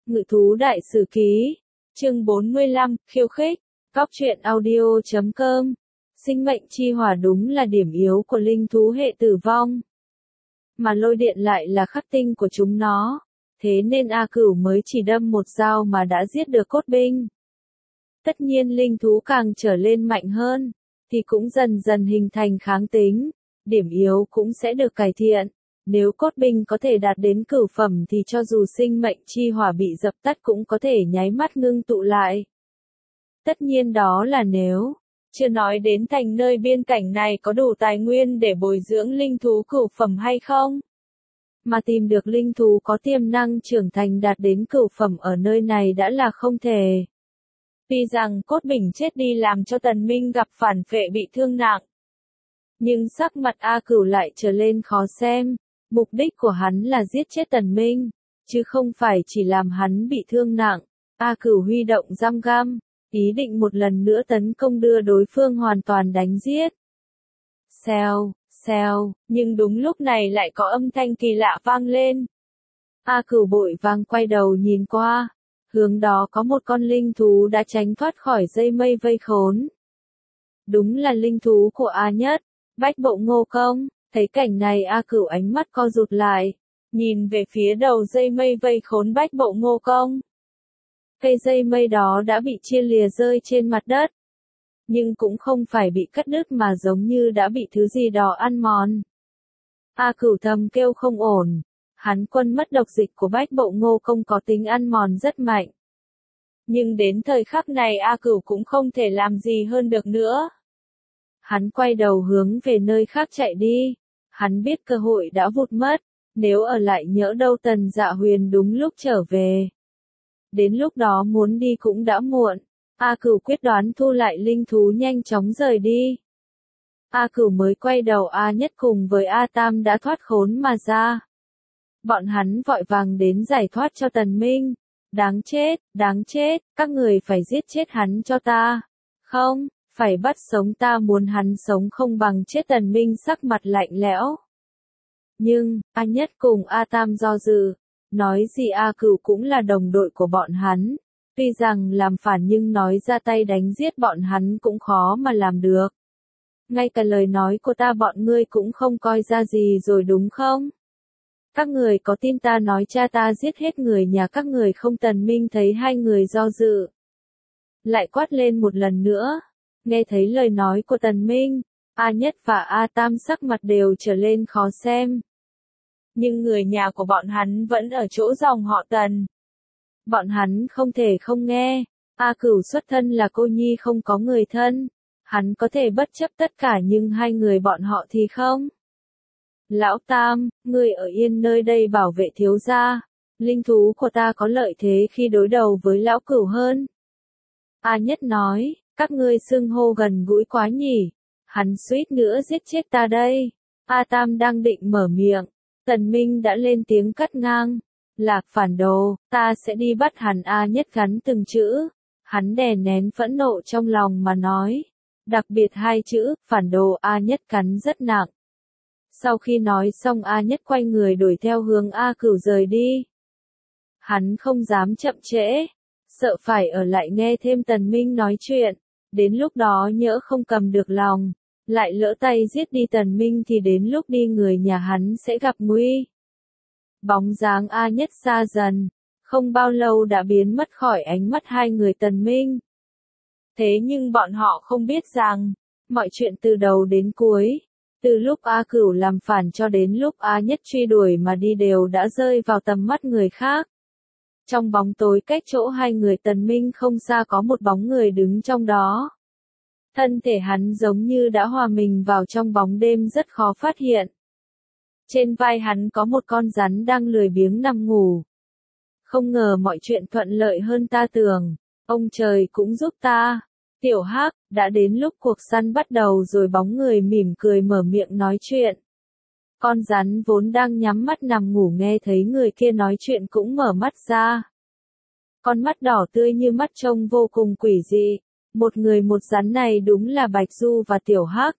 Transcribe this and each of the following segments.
Ngự thú đại sử ký. Chương 45, khiêu khích. Cóc truyện audio.com. Sinh mệnh chi hỏa đúng là điểm yếu của linh thú hệ tử vong. Mà lôi điện lại là khắc tinh của chúng nó. Thế nên A Cửu mới chỉ đâm một dao mà đã giết được cốt binh. Tất nhiên linh thú càng trở lên mạnh hơn, thì cũng dần dần hình thành kháng tính. Điểm yếu cũng sẽ được cải thiện. Nếu cốt binh có thể đạt đến cửu phẩm thì cho dù sinh mệnh chi hỏa bị dập tắt cũng có thể nháy mắt ngưng tụ lại. Tất nhiên đó là nếu. Chưa nói đến thành nơi biên cảnh này có đủ tài nguyên để bồi dưỡng linh thú cửu phẩm hay không. Mà tìm được linh thú có tiềm năng trưởng thành đạt đến cửu phẩm ở nơi này đã là không thể. Tuy rằng cốt bình chết đi làm cho Tần Minh gặp phản phệ bị thương nặng. Nhưng sắc mặt A Cửu lại trở lên khó xem. Mục đích của hắn là giết chết Tần Minh, chứ không phải chỉ làm hắn bị thương nặng. A Cửu huy động giam găm, ý định một lần nữa tấn công đưa đối phương hoàn toàn đánh giết. Xèo, xèo, nhưng đúng lúc này lại có âm thanh kỳ lạ vang lên. A Cửu vội vàng quay đầu nhìn qua, hướng đó có một con linh thú đã tránh thoát khỏi dây mây vây khốn. Đúng là linh thú của A Nhất, Bách Bộ Ngô Công. Thấy cảnh này A Cửu ánh mắt co rụt lại, nhìn về phía đầu dây mây vây khốn Bách Bộ Ngô Công. Cây dây mây đó đã bị chia lìa rơi trên mặt đất. Nhưng cũng không phải bị cắt đứt mà giống như đã bị thứ gì đó ăn mòn. A Cửu thầm kêu không ổn. Hắn quân mất độc dịch của Bách Bộ Ngô Công có tính ăn mòn rất mạnh. Nhưng đến thời khắc này A Cửu cũng không thể làm gì hơn được nữa. Hắn quay đầu hướng về nơi khác chạy đi. Hắn biết cơ hội đã vụt mất, nếu ở lại nhỡ đâu Tần Dạ Huyền đúng lúc trở về. Đến lúc đó muốn đi cũng đã muộn. A Cửu quyết đoán thu lại linh thú nhanh chóng rời đi. A Cửu mới quay đầu A Nhất cùng với A Tam đã thoát khốn mà ra. Bọn hắn vội vàng đến giải thoát cho Tần Minh. Đáng chết, các người phải giết chết hắn cho ta. Không. Phải bắt sống ta, muốn hắn sống không bằng chết. Tần Minh sắc mặt lạnh lẽo. Nhưng, A Nhất cùng A Tam do dự. Nói gì A Cửu cũng là đồng đội của bọn hắn. Tuy rằng làm phản nhưng nói ra tay đánh giết bọn hắn cũng khó mà làm được. Ngay cả lời nói của ta bọn ngươi cũng không coi ra gì rồi đúng không? Các người có tin ta nói cha ta giết hết người nhà các người không? Tần Minh thấy hai người do dự, lại quát lên một lần nữa. Nghe thấy lời nói của Tần Minh, A Nhất và A Tam sắc mặt đều trở lên khó xem. Nhưng người nhà của bọn hắn vẫn ở chỗ dòng họ Tần. Bọn hắn không thể không nghe. A Cửu xuất thân là cô nhi không có người thân. Hắn có thể bất chấp tất cả nhưng hai người bọn họ thì không. Lão Tam, ngươi ở yên nơi đây bảo vệ thiếu gia. Linh thú của ta có lợi thế khi đối đầu với Lão Cửu hơn. A Nhất nói. Các ngươi xưng hô gần gũi quá nhỉ, hắn suýt nữa giết chết ta đây. A Tam đang định mở miệng, Tần Minh đã lên tiếng cắt ngang. Lạc phản đồ, ta sẽ đi bắt hắn. A Nhất gắn từng chữ, hắn đè nén phẫn nộ trong lòng mà nói. Đặc biệt hai chữ, phản đồ. A Nhất cắn rất nặng. Sau khi nói xong A Nhất quay người đuổi theo hướng A Cửu rời đi. Hắn không dám chậm trễ, sợ phải ở lại nghe thêm Tần Minh nói chuyện. Đến lúc đó nhỡ không cầm được lòng, lại lỡ tay giết đi Tần Minh thì đến lúc đi người nhà hắn sẽ gặp nguy. Bóng dáng A Nhất xa dần, không bao lâu đã biến mất khỏi ánh mắt hai người Tần Minh. Thế nhưng bọn họ không biết rằng, mọi chuyện từ đầu đến cuối, từ lúc A Cửu làm phản cho đến lúc A Nhất truy đuổi mà đi đều đã rơi vào tầm mắt người khác. Trong bóng tối cách chỗ hai người Tần Minh không xa có một bóng người đứng trong đó. Thân thể hắn giống như đã hòa mình vào trong bóng đêm rất khó phát hiện. Trên vai hắn có một con rắn đang lười biếng nằm ngủ. Không ngờ mọi chuyện thuận lợi hơn ta tưởng. Ông trời cũng giúp ta. Tiểu Hắc, đã đến lúc cuộc săn bắt đầu rồi. Bóng người mỉm cười mở miệng nói chuyện. Con rắn vốn đang nhắm mắt nằm ngủ nghe thấy người kia nói chuyện cũng mở mắt ra. Con mắt đỏ tươi như mắt trông vô cùng quỷ dị. Một người một rắn này đúng là Bạch Du và Tiểu Hắc.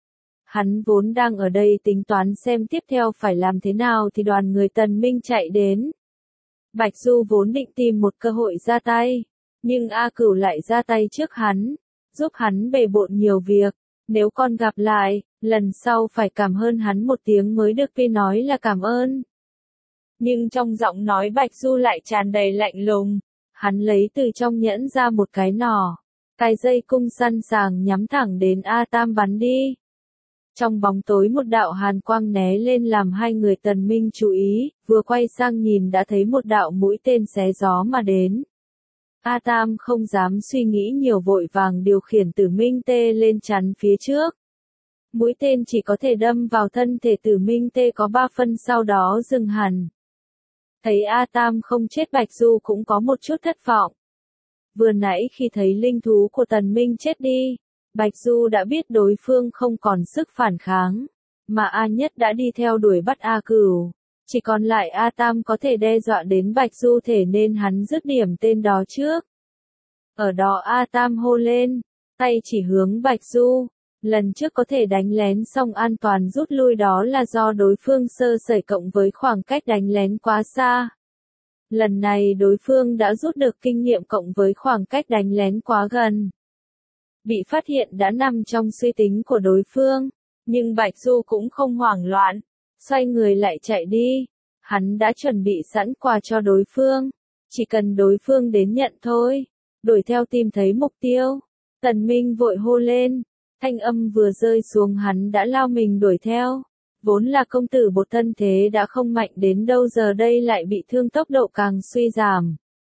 Hắn vốn đang ở đây tính toán xem tiếp theo phải làm thế nào thì đoàn người Tần Minh chạy đến. Bạch Du vốn định tìm một cơ hội ra tay, nhưng A Cửu lại ra tay trước hắn, giúp hắn bề bộn nhiều việc, nếu con gặp lại, lần sau phải cảm ơn hắn một tiếng mới được, vì nói là cảm ơn. Nhưng trong giọng nói Bạch Du lại tràn đầy lạnh lùng, hắn lấy từ trong nhẫn ra một cái nỏ, cái dây cung sẵn sàng nhắm thẳng đến A Tam bắn đi. Trong bóng tối một đạo hàn quang né lên làm hai người Tần Minh chú ý, vừa quay sang nhìn đã thấy một đạo mũi tên xé gió mà đến. A Tam không dám suy nghĩ nhiều, vội vàng điều khiển Tử Minh Tê lên chắn phía trước. Mũi tên chỉ có thể đâm vào thân thể Tử Minh Tê có 3 phân, sau đó dừng hẳn. Thấy A Tam không chết, Bạch Du cũng có một chút thất vọng. Vừa nãy khi thấy linh thú của Tần Minh chết đi, Bạch Du đã biết đối phương không còn sức phản kháng, mà A Nhất đã đi theo đuổi bắt A Cửu. Chỉ còn lại A Tam có thể đe dọa đến Bạch Du thể, nên hắn dứt điểm tên đó trước. Ở đó A Tam hô lên, tay chỉ hướng Bạch Du. Lần trước có thể đánh lén xong an toàn rút lui đó là do đối phương sơ sẩy cộng với khoảng cách đánh lén quá xa. Lần này đối phương đã rút được kinh nghiệm cộng với khoảng cách đánh lén quá gần. Bị phát hiện đã nằm trong suy tính của đối phương, nhưng Bạch Du cũng không hoảng loạn, xoay người lại chạy đi. Hắn đã chuẩn bị sẵn quà cho đối phương, chỉ cần đối phương đến nhận thôi. Đuổi theo tìm thấy mục tiêu, Tần Minh vội hô lên, thanh âm vừa rơi xuống hắn đã lao mình đuổi theo. Vốn là công tử Bột thân thế đã không mạnh đến đâu, giờ đây lại bị thương, tốc độ càng suy giảm.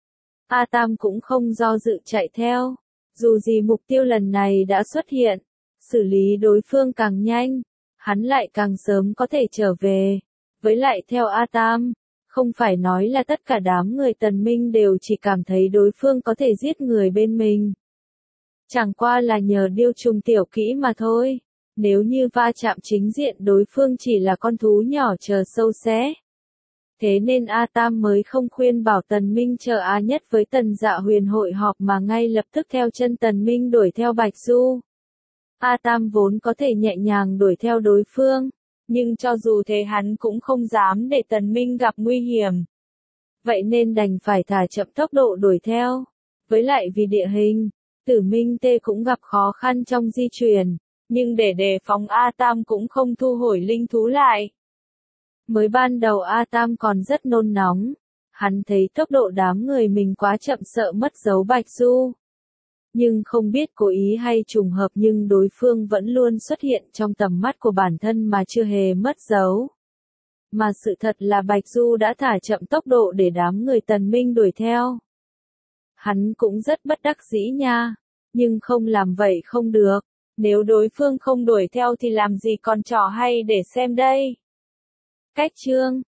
A Tam cũng không do dự chạy theo. Dù gì mục tiêu lần này đã xuất hiện, xử lý đối phương càng nhanh, hắn lại càng sớm có thể trở về. Với lại theo A Tam, không phải nói là tất cả đám người Tần Minh đều chỉ cảm thấy đối phương có thể giết người bên mình. Chẳng qua là nhờ điêu trùng tiểu kỹ mà thôi. Nếu như va chạm chính diện, đối phương chỉ là con thú nhỏ chờ sâu xé. Thế nên A Tam mới không khuyên bảo Tần Minh chờ A Nhất với Tần Dạ Huyền hội họp, mà ngay lập tức theo chân Tần Minh đuổi theo Bạch Du. A Tam vốn có thể nhẹ nhàng đuổi theo đối phương, nhưng cho dù thế hắn cũng không dám để Tần Minh gặp nguy hiểm. Vậy nên đành phải thả chậm tốc độ đuổi theo. Với lại vì địa hình, Tử Minh Tê cũng gặp khó khăn trong di chuyển, nhưng để đề phòng A Tam cũng không thu hồi linh thú lại. Mới ban đầu A Tam còn rất nôn nóng, hắn thấy tốc độ đám người mình quá chậm, sợ mất dấu Bạch Du. Nhưng không biết cố ý hay trùng hợp, nhưng đối phương vẫn luôn xuất hiện trong tầm mắt của bản thân mà chưa hề mất dấu. Mà sự thật là Bạch Du đã thả chậm tốc độ để đám người Tần Minh đuổi theo. Hắn cũng rất bất đắc dĩ nha, nhưng không làm vậy không được. Nếu đối phương không đuổi theo thì làm gì còn trò hay để xem đây. Cách chương